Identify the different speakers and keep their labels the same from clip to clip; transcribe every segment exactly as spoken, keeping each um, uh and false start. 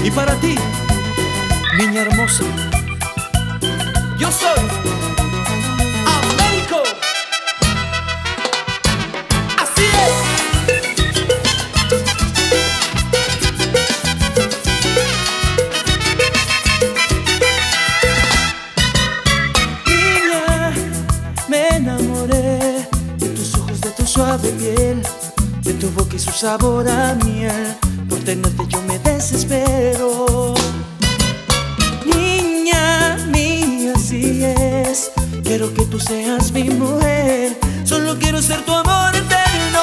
Speaker 1: Y para ti, niña hermosa, yo soy Américo. Así es. Niña, me enamoré de tus ojos, de tu suave piel, de tu boca y su sabor a miel. Por tenerte yo me desespero. Niña mía, así es. Quiero que tú seas mi mujer. Solo quiero ser tu amor eterno.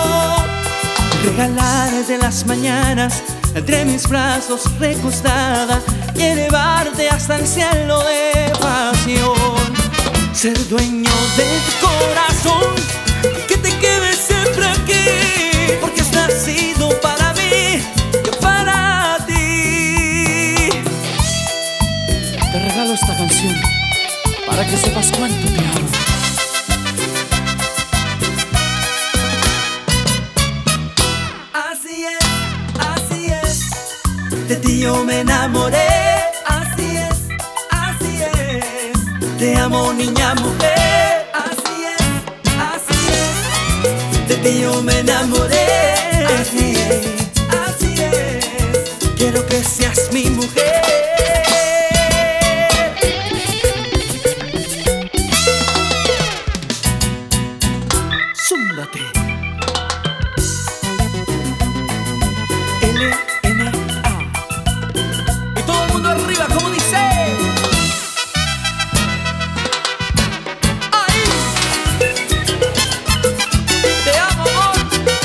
Speaker 1: Regalarte las mañanas entre mis brazos recostada y elevarte hasta el cielo de pasión. Ser dueño de tu corazón y que te quedes siempre aquí, porque has nacido para mí, yo para ti. Te regalo esta canción para que sepas cuánto te amo. Así es, así es, de ti yo me enamoré. Así es, así es, te amo niña mujer. Así es, así es, de ti yo me enamoré. Así es, así es, quiero que seas mi mujer. Zúmbate. L N A. Y todo el mundo arriba, como dice. Ahí. Te amo, amor.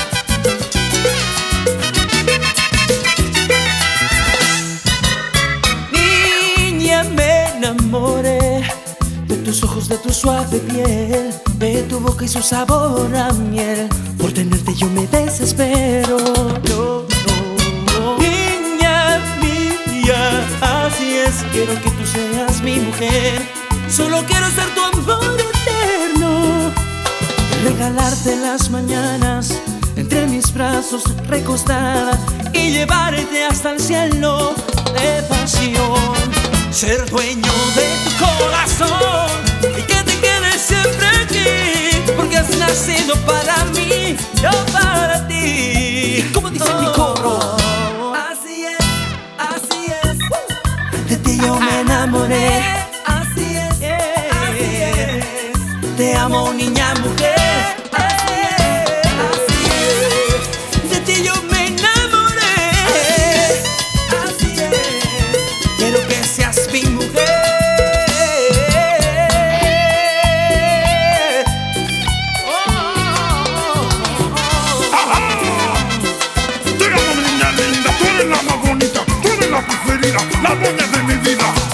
Speaker 1: Niña, me enamoré de tus ojos, de tu suave piel, de tu boca y su sabor a miel. Por tenerte yo me desespero. No, no. Niña mía, así es. Quiero que tú seas mi mujer. Solo quiero ser tu amor eterno. Regalarte las mañanas entre mis brazos recostada y llevarte hasta el cielo de pasión. Ser dueño de tu corazón y que te quedes siempre aquí, porque has nacido para mí, yo para ti. Como dice oh, mi coro. Así es, así es, de ti yo me enamoré. Así es, así es, te amo niña mujer. Así es, así es, de ti yo me enamoré. Así es, quiero que seas mi mujer.
Speaker 2: La más bonita, tú eres la preferida, la dueña de mi vida.